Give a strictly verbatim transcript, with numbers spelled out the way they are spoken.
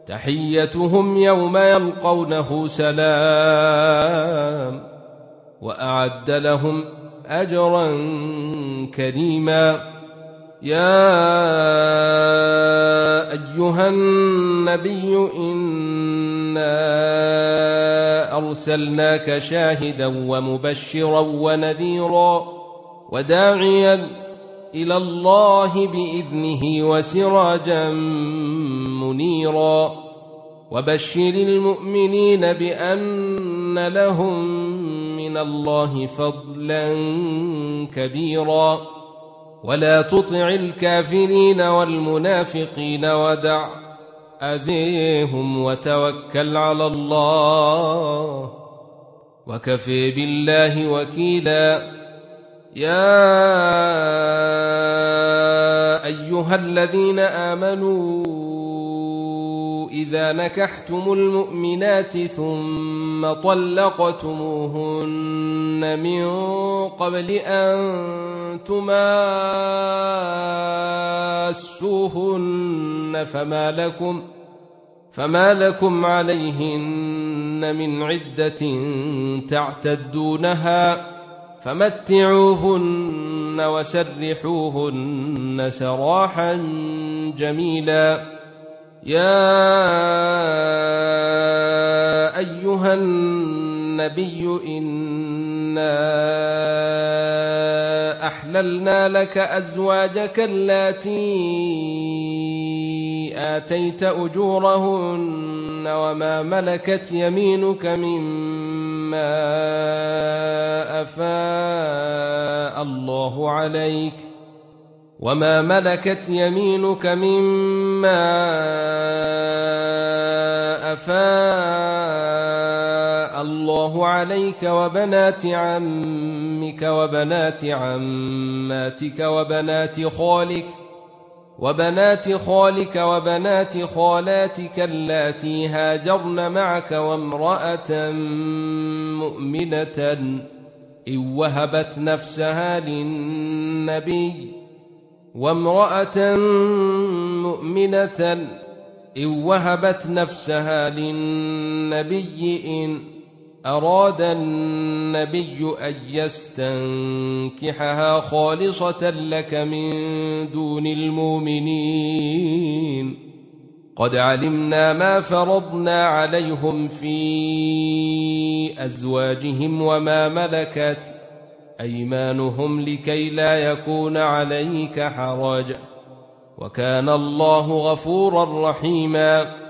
تحيتهم يوم يلقونه سلام وأعد لهم أجرا كريما. يا أيها النبي إنا أرسلناك شاهدا ومبشرا ونذيرا وداعيا إلى الله بإذنه وسراجا منيرا وبشر المؤمنين بأن لهم من الله فضلا كبيرا ولا تطع الكافرين والمنافقين ودع أذيهم وتوكل على الله وكفى بالله وكيلا. يا أيها الذين آمنوا إذا نكحتم المؤمنات ثم طلقتموهن من قبل أن تماسوهن فما لكم فما لكم عليهن من عدة تعتدونها فمتعوهن وسرحوهن سراحا جميلا. يا أيها النبي إنا أحللنا لك أزواجك اللاتي آتيت أجورهن وما ملكت يمينك مما أفاء الله عليك وما ملكت يمينك مما أفاء الله عليك وبنات عمك وبنات عماتك وبنات خالك وبنات خالك وبنات خالاتك اللاتي هاجرن معك وامرأة مؤمنة إن وهبت نفسها للنبي وامرأة مؤمنة إن وهبت نفسها للنبي إن أراد النبي أن يستنكحها خالصة لك من دون المؤمنين قد علمنا ما فرضنا عليهم في أزواجهم وما ملكت أيمانهم لكي لا يكون عليك حرج وكان الله غفورا رحيما.